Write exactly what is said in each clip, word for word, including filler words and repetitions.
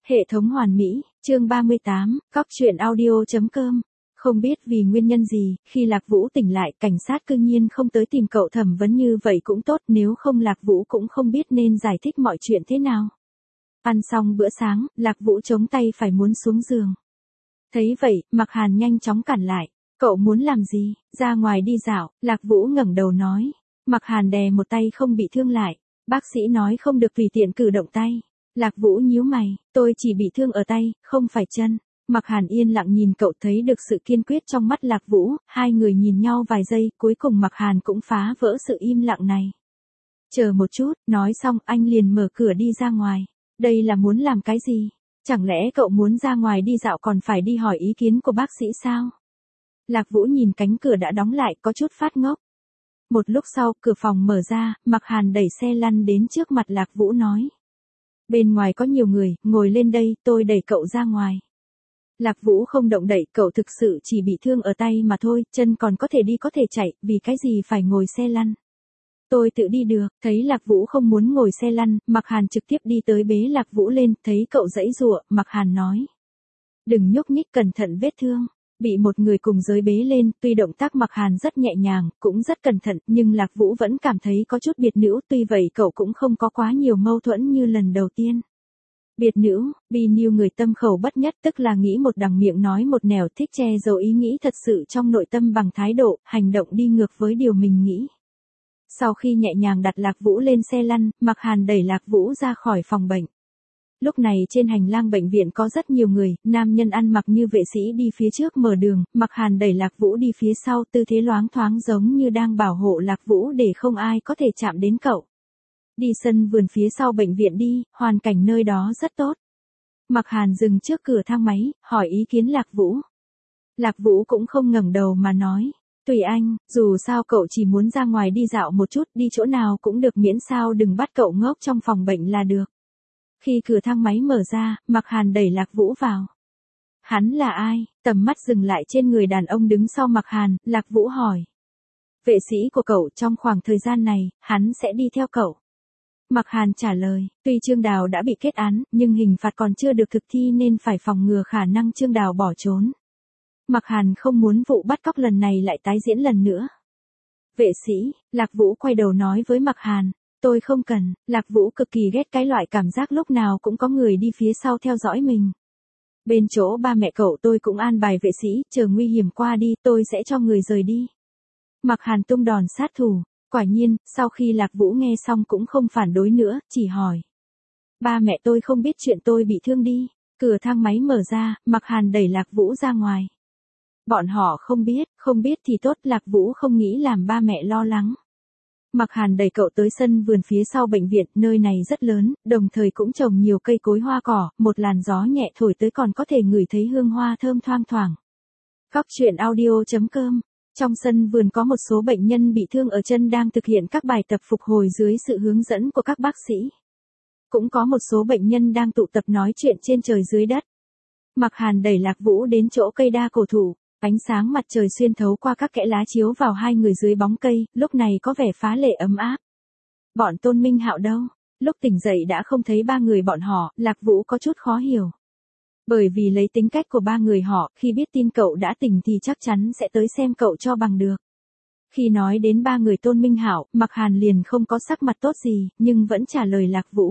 Hệ thống hoàn mỹ, chương ba mươi tám, cóc truyện audio.com. Không biết vì nguyên nhân gì, khi Lạc Vũ tỉnh lại, cảnh sát cư nhiên không tới tìm cậu thẩm vấn như vậy cũng tốt, nếu không Lạc Vũ cũng không biết nên giải thích mọi chuyện thế nào. Ăn xong bữa sáng, Lạc Vũ chống tay phải muốn xuống giường. Thấy vậy, Mạc Hàn nhanh chóng cản lại. Cậu muốn làm gì? Ra ngoài đi dạo, Lạc Vũ ngẩng đầu nói. Mạc Hàn đè một tay không bị thương lại. Bác sĩ nói không được tùy tiện cử động tay. Lạc Vũ nhíu mày, tôi chỉ bị thương ở tay, không phải chân. Mạc Hàn yên lặng nhìn cậu, thấy được sự kiên quyết trong mắt Lạc Vũ, hai người nhìn nhau vài giây, cuối cùng Mạc Hàn cũng phá vỡ sự im lặng này. Chờ một chút, nói xong anh liền mở cửa đi ra ngoài. Đây là muốn làm cái gì? Chẳng lẽ cậu muốn ra ngoài đi dạo còn phải đi hỏi ý kiến của bác sĩ sao? Lạc Vũ nhìn cánh cửa đã đóng lại, có chút phát ngốc. Một lúc sau, cửa phòng mở ra, Mạc Hàn đẩy xe lăn đến trước mặt Lạc Vũ nói. Bên ngoài có nhiều người, ngồi lên đây, tôi đẩy cậu ra ngoài. Lạc Vũ không động đậy, cậu thực sự chỉ bị thương ở tay mà thôi, chân còn có thể đi có thể chạy, vì cái gì phải ngồi xe lăn. Tôi tự đi được, thấy Lạc Vũ không muốn ngồi xe lăn, Mạc Hàn trực tiếp đi tới bế Lạc Vũ lên, thấy cậu giãy giụa, Mạc Hàn nói. Đừng nhúc nhích, cẩn thận vết thương. Bị một người cùng giới bế lên, tuy động tác Mạc Hàn rất nhẹ nhàng, cũng rất cẩn thận, nhưng Lạc Vũ vẫn cảm thấy có chút biệt nữ, tuy vậy cậu cũng không có quá nhiều mâu thuẫn như lần đầu tiên. Biệt nữ, bi nhiêu người tâm khẩu bất nhất, tức là nghĩ một đằng miệng nói một nẻo, thích che giấu ý nghĩ thật sự trong nội tâm bằng thái độ, hành động đi ngược với điều mình nghĩ. Sau khi nhẹ nhàng đặt Lạc Vũ lên xe lăn, Mạc Hàn đẩy Lạc Vũ ra khỏi phòng bệnh. Lúc này trên hành lang bệnh viện có rất nhiều người, nam nhân ăn mặc như vệ sĩ đi phía trước mở đường, Mạc Hàn đẩy Lạc Vũ đi phía sau, tư thế loáng thoáng giống như đang bảo hộ Lạc Vũ để không ai có thể chạm đến cậu. Đi sân vườn phía sau bệnh viện đi, hoàn cảnh nơi đó rất tốt. Mạc Hàn dừng trước cửa thang máy, hỏi ý kiến Lạc Vũ. Lạc Vũ cũng không ngẩng đầu mà nói, tùy anh, dù sao cậu chỉ muốn ra ngoài đi dạo một chút, đi chỗ nào cũng được miễn sao đừng bắt cậu ngốc trong phòng bệnh là được. Khi cửa thang máy mở ra, Mạc Hàn đẩy Lạc Vũ vào. Hắn là ai? Tầm mắt dừng lại trên người đàn ông đứng sau Mạc Hàn, Lạc Vũ hỏi. Vệ sĩ của cậu, trong khoảng thời gian này, hắn sẽ đi theo cậu. Mạc Hàn trả lời, tuy Trương Đào đã bị kết án, nhưng hình phạt còn chưa được thực thi nên phải phòng ngừa khả năng Trương Đào bỏ trốn. Mạc Hàn không muốn vụ bắt cóc lần này lại tái diễn lần nữa. Vệ sĩ, Lạc Vũ quay đầu nói với Mạc Hàn. Tôi không cần, Lạc Vũ cực kỳ ghét cái loại cảm giác lúc nào cũng có người đi phía sau theo dõi mình. Bên chỗ ba mẹ cậu tôi cũng an bài vệ sĩ, chờ nguy hiểm qua đi tôi sẽ cho người rời đi. Mạc Hàn tung đòn sát thủ, quả nhiên, sau khi Lạc Vũ nghe xong cũng không phản đối nữa, chỉ hỏi. Ba mẹ tôi không biết chuyện tôi bị thương đi, cửa thang máy mở ra, Mạc Hàn đẩy Lạc Vũ ra ngoài. Bọn họ không biết, không biết thì tốt, Lạc Vũ không nghĩ làm ba mẹ lo lắng. Mạc Hàn đẩy cậu tới sân vườn phía sau bệnh viện, nơi này rất lớn, đồng thời cũng trồng nhiều cây cối hoa cỏ, một làn gió nhẹ thổi tới còn có thể ngửi thấy hương hoa thơm thoang thoảng. Cóc truyện audio.com. Trong sân vườn có một số bệnh nhân bị thương ở chân đang thực hiện các bài tập phục hồi dưới sự hướng dẫn của các bác sĩ. Cũng có một số bệnh nhân đang tụ tập nói chuyện trên trời dưới đất. Mạc Hàn đẩy Lạc Vũ đến chỗ cây đa cổ thụ. Ánh sáng mặt trời xuyên thấu qua các kẽ lá chiếu vào hai người dưới bóng cây, lúc này có vẻ phá lệ ấm áp. Bọn Tôn Minh Hạo đâu? Lúc tỉnh dậy đã không thấy ba người bọn họ, Lạc Vũ có chút khó hiểu. Bởi vì lấy tính cách của ba người họ, khi biết tin cậu đã tỉnh thì chắc chắn sẽ tới xem cậu cho bằng được. Khi nói đến ba người Tôn Minh Hạo, Mạc Hàn liền không có sắc mặt tốt gì, nhưng vẫn trả lời Lạc Vũ.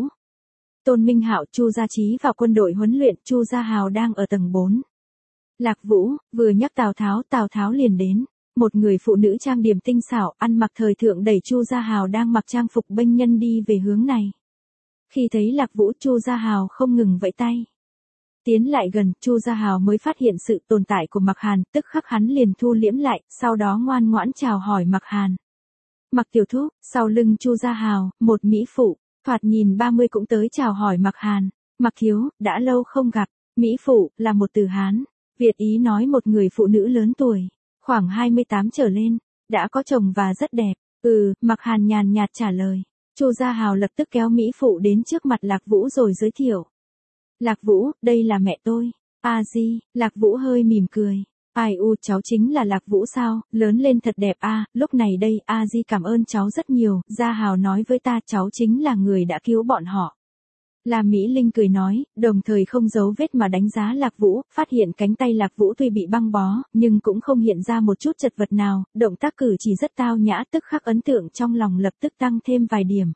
Tôn Minh Hạo, Chu Gia Chí vào quân đội huấn luyện, Chu Gia Hào đang ở tầng bốn. Lạc Vũ, vừa nhắc Tào Tháo, Tào Tháo liền đến. Một người phụ nữ trang điểm tinh xảo, ăn mặc thời thượng đẩy Chu Gia Hào đang mặc trang phục bênh nhân đi về hướng này. Khi thấy Lạc Vũ, Chu Gia Hào không ngừng vẫy tay. Tiến lại gần, Chu Gia Hào mới phát hiện sự tồn tại của Mạc Hàn, tức khắc hắn liền thu liễm lại, sau đó ngoan ngoãn chào hỏi Mạc Hàn. Mạc tiểu thúc, sau lưng Chu Gia Hào, một mỹ phụ, thoạt nhìn ba mươi cũng tới chào hỏi Mạc Hàn. Mạc thiếu, đã lâu không gặp. Mỹ phụ là một từ Hán. Việt ý nói một người phụ nữ lớn tuổi, khoảng hai mươi tám trở lên, đã có chồng và rất đẹp. Ừ, Mạc Hàn nhàn nhạt trả lời. Chu Gia Hào lập tức kéo Mỹ phụ đến trước mặt Lạc Vũ rồi giới thiệu. Lạc Vũ, đây là mẹ tôi. A Di, Lạc Vũ hơi mỉm cười. Ai u, cháu chính là Lạc Vũ sao, lớn lên thật đẹp a. À, lúc này đây, A Di cảm ơn cháu rất nhiều, Gia Hào nói với ta cháu chính là người đã cứu bọn họ. La Mỹ Linh cười nói, đồng thời không giấu vết mà đánh giá Lạc Vũ, phát hiện cánh tay Lạc Vũ tuy bị băng bó, nhưng cũng không hiện ra một chút chật vật nào, động tác cử chỉ rất tao nhã, tức khắc ấn tượng trong lòng lập tức tăng thêm vài điểm.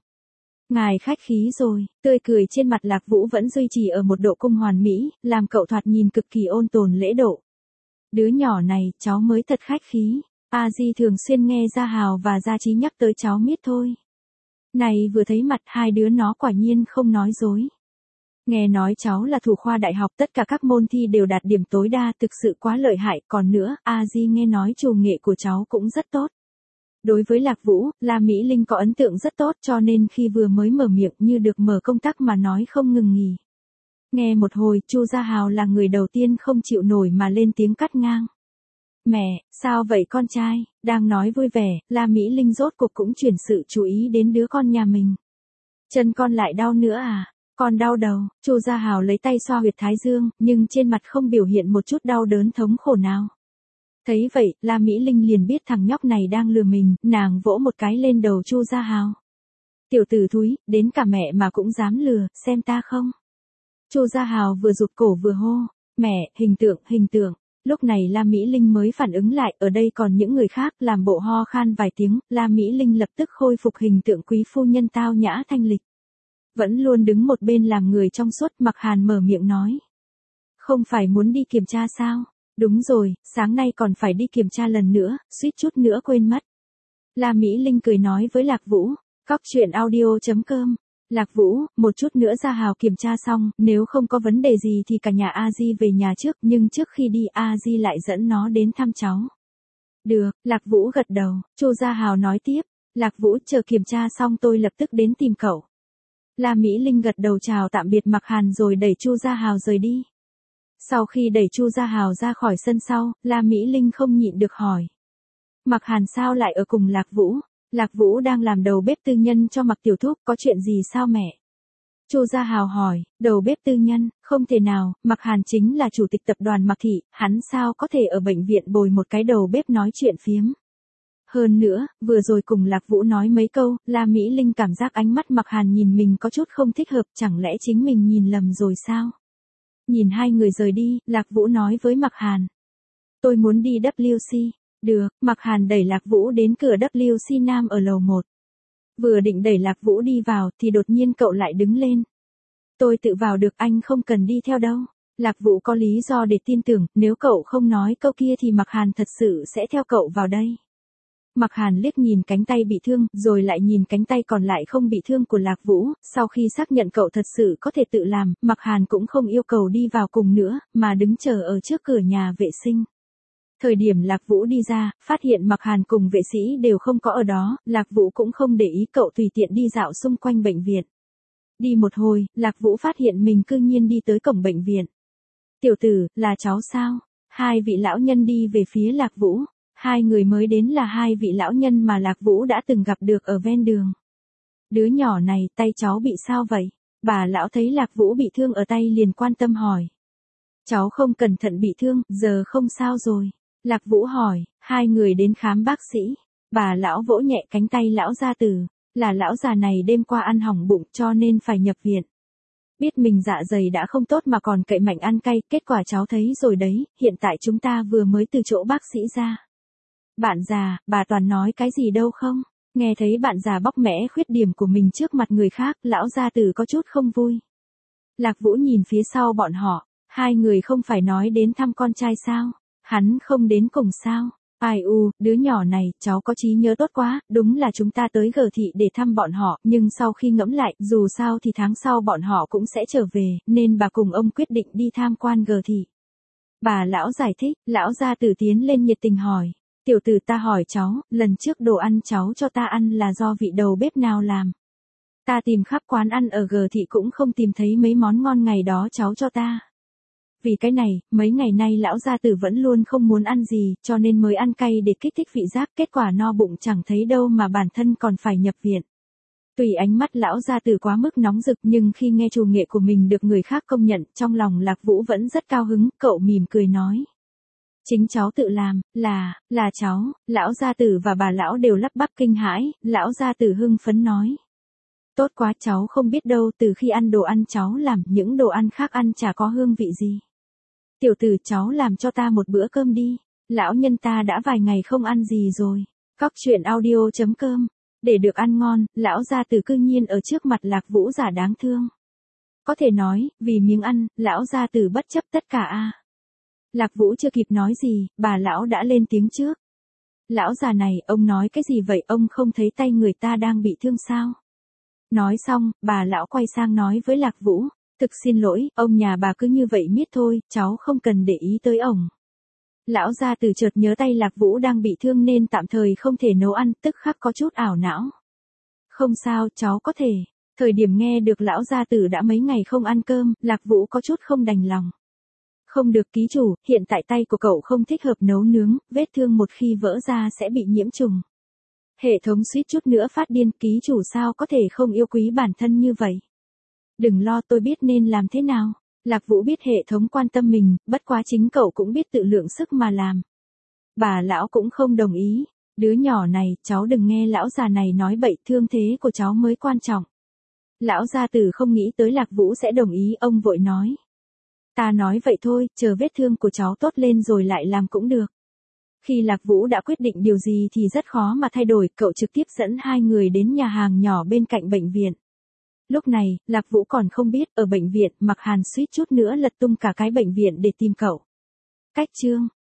Ngài khách khí rồi, tươi cười trên mặt Lạc Vũ vẫn duy trì ở một độ cung hoàn mỹ, làm cậu thoạt nhìn cực kỳ ôn tồn lễ độ. Đứa nhỏ này, cháu mới thật khách khí, A Di thường xuyên nghe Gia Hào và Gia Trí nhắc tới cháu miết thôi. Này vừa thấy mặt hai đứa nó quả nhiên không nói dối. Nghe nói cháu là thủ khoa đại học, tất cả các môn thi đều đạt điểm tối đa, thực sự quá lợi hại, còn nữa, A Di nghe nói trù nghệ của cháu cũng rất tốt. Đối với Lạc Vũ, La Mỹ Linh có ấn tượng rất tốt, cho nên khi vừa mới mở miệng như được mở công tắc mà nói không ngừng nghỉ. Nghe một hồi, Chu Gia Hào là người đầu tiên không chịu nổi mà lên tiếng cắt ngang. Mẹ, sao vậy con trai? Đang nói vui vẻ, La Mỹ Linh rốt cuộc cũng chuyển sự chú ý đến đứa con nhà mình. Chân con lại đau nữa à? Con đau đầu. Chu Gia Hào lấy tay xoa huyệt thái dương, nhưng trên mặt không biểu hiện một chút đau đớn thống khổ nào. Thấy vậy, La Mỹ Linh liền biết thằng nhóc này đang lừa mình, nàng vỗ một cái lên đầu Chu Gia Hào. Tiểu tử thúi, đến cả mẹ mà cũng dám lừa, xem ta không? Chu Gia Hào vừa rụt cổ vừa hô, mẹ, hình tượng, hình tượng. Lúc này La Mỹ Linh mới phản ứng lại, ở đây còn những người khác, làm bộ ho khan vài tiếng, La Mỹ Linh lập tức khôi phục hình tượng quý phu nhân tao nhã thanh lịch. Vẫn luôn đứng một bên làm người trong suốt, Mặc Hàn mở miệng nói. Không phải muốn đi kiểm tra sao? Đúng rồi, sáng nay còn phải đi kiểm tra lần nữa, suýt chút nữa quên mất. La Mỹ Linh cười nói với Lạc Vũ, cóc truyện audio chấm com. Lạc Vũ, một chút nữa Gia Hào kiểm tra xong, nếu không có vấn đề gì thì cả nhà A Di về nhà trước, nhưng trước khi đi A Di lại dẫn nó đến thăm cháu. Được, Lạc Vũ gật đầu, Chu Gia Hào nói tiếp, Lạc Vũ chờ kiểm tra xong tôi lập tức đến tìm cậu. La Mỹ Linh gật đầu chào tạm biệt Mặc Hàn rồi đẩy Chu Gia Hào rời đi. Sau khi đẩy Chu Gia Hào ra khỏi sân sau, La Mỹ Linh không nhịn được hỏi. Mặc Hàn sao lại ở cùng Lạc Vũ? Lạc Vũ đang làm đầu bếp tư nhân cho Mặc Tiểu Thúc, có chuyện gì sao mẹ? Chu Gia Hào hỏi, đầu bếp tư nhân, không thể nào, Mặc Hàn chính là chủ tịch tập đoàn Mặc Thị, hắn sao có thể ở bệnh viện bồi một cái đầu bếp nói chuyện phiếm. Hơn nữa, vừa rồi cùng Lạc Vũ nói mấy câu, La Mỹ Linh cảm giác ánh mắt Mặc Hàn nhìn mình có chút không thích hợp, chẳng lẽ chính mình nhìn lầm rồi sao? Nhìn hai người rời đi, Lạc Vũ nói với Mặc Hàn. Tôi muốn đi W C. Được, Mặc Hàn đẩy Lạc Vũ đến cửa W C Nam ở lầu một. Vừa định đẩy Lạc Vũ đi vào thì đột nhiên cậu lại đứng lên. Tôi tự vào được, anh không cần đi theo đâu. Lạc Vũ có lý do để tin tưởng, nếu cậu không nói câu kia thì Mặc Hàn thật sự sẽ theo cậu vào đây. Mặc Hàn liếc nhìn cánh tay bị thương, rồi lại nhìn cánh tay còn lại không bị thương của Lạc Vũ, sau khi xác nhận cậu thật sự có thể tự làm, Mặc Hàn cũng không yêu cầu đi vào cùng nữa, mà đứng chờ ở trước cửa nhà vệ sinh. Thời điểm Lạc Vũ đi ra, phát hiện Mặc Hàn cùng vệ sĩ đều không có ở đó, Lạc Vũ cũng không để ý cậu tùy tiện đi dạo xung quanh bệnh viện. Đi một hồi, Lạc Vũ phát hiện mình cư nhiên đi tới cổng bệnh viện. Tiểu tử, là cháu sao? Hai vị lão nhân đi về phía Lạc Vũ. Hai người mới đến là hai vị lão nhân mà Lạc Vũ đã từng gặp được ở ven đường. Đứa nhỏ này, tay cháu bị sao vậy? Bà lão thấy Lạc Vũ bị thương ở tay liền quan tâm hỏi. Cháu không cẩn thận bị thương, giờ không sao rồi. Lạc Vũ hỏi, hai người đến khám bác sĩ. Bà lão vỗ nhẹ cánh tay lão gia tử, là lão già này đêm qua ăn hỏng bụng cho nên phải nhập viện. Biết mình dạ dày đã không tốt mà còn cậy mạnh ăn cay, kết quả cháu thấy rồi đấy, hiện tại chúng ta vừa mới từ chỗ bác sĩ ra. Bạn già, bà toàn nói cái gì đâu không? Nghe thấy bạn già bóc mẽ khuyết điểm của mình trước mặt người khác, lão gia tử có chút không vui. Lạc Vũ nhìn phía sau bọn họ, hai người không phải nói đến thăm con trai sao? Hắn không đến cùng sao? Ai u, đứa nhỏ này, cháu có trí nhớ tốt quá, đúng là chúng ta tới G thị để thăm bọn họ, nhưng sau khi ngẫm lại, dù sao thì tháng sau bọn họ cũng sẽ trở về, nên bà cùng ông quyết định đi tham quan G thị. Bà lão giải thích, lão gia tử tiến lên nhiệt tình hỏi. Tiểu tử ta hỏi cháu, lần trước đồ ăn cháu cho ta ăn là do vị đầu bếp nào làm? Ta tìm khắp quán ăn ở G thị cũng không tìm thấy mấy món ngon ngày đó cháu cho ta. Vì cái này, mấy ngày nay lão gia tử vẫn luôn không muốn ăn gì, cho nên mới ăn cay để kích thích vị giác, kết quả no bụng chẳng thấy đâu mà bản thân còn phải nhập viện. Tùy ánh mắt lão gia tử quá mức nóng rực, nhưng khi nghe trù nghệ của mình được người khác công nhận, trong lòng Lạc Vũ vẫn rất cao hứng, cậu mỉm cười nói. Chính cháu tự làm, là, là cháu, lão gia tử và bà lão đều lắp bắp kinh hãi, lão gia tử hưng phấn nói. Tốt quá, cháu không biết đâu, từ khi ăn đồ ăn cháu làm, những đồ ăn khác ăn chả có hương vị gì. Tiểu tử, cháu làm cho ta một bữa cơm đi, lão nhân ta đã vài ngày không ăn gì rồi. Cóc truyện audio chấm com. Để được ăn ngon, lão gia tử cư nhiên ở trước mặt Lạc Vũ giả đáng thương. Có thể nói, vì miếng ăn, lão gia tử bất chấp tất cả a. Lạc Vũ chưa kịp nói gì, bà lão đã lên tiếng trước. Lão già này, ông nói cái gì vậy, ông không thấy tay người ta đang bị thương sao? Nói xong, bà lão quay sang nói với Lạc Vũ, thực xin lỗi, ông nhà bà cứ như vậy miết thôi, cháu không cần để ý tới ổng. Lão gia tử chợt nhớ tay Lạc Vũ đang bị thương nên tạm thời không thể nấu ăn, tức khắc có chút ảo não. Không sao, cháu có thể. Thời điểm nghe được lão gia tử đã mấy ngày không ăn cơm, Lạc Vũ có chút không đành lòng. Không được ký chủ, hiện tại tay của cậu không thích hợp nấu nướng, vết thương một khi vỡ ra sẽ bị nhiễm trùng. Hệ thống suýt chút nữa phát điên, ký chủ sao có thể không yêu quý bản thân như vậy. Đừng lo, tôi biết nên làm thế nào. Lạc Vũ biết hệ thống quan tâm mình, bất quá chính cậu cũng biết tự lượng sức mà làm. Bà lão cũng không đồng ý. Đứa nhỏ này, cháu đừng nghe lão già này nói bậy, thương thế của cháu mới quan trọng. Lão gia tử không nghĩ tới Lạc Vũ sẽ đồng ý, ông vội nói. Ta nói vậy thôi, chờ vết thương của cháu tốt lên rồi lại làm cũng được. Khi Lạc Vũ đã quyết định điều gì thì rất khó mà thay đổi, cậu trực tiếp dẫn hai người đến nhà hàng nhỏ bên cạnh bệnh viện. Lúc này, Lạc Vũ còn không biết, ở bệnh viện, Mặc Hàn suýt chút nữa lật tung cả cái bệnh viện để tìm cậu. Cách chương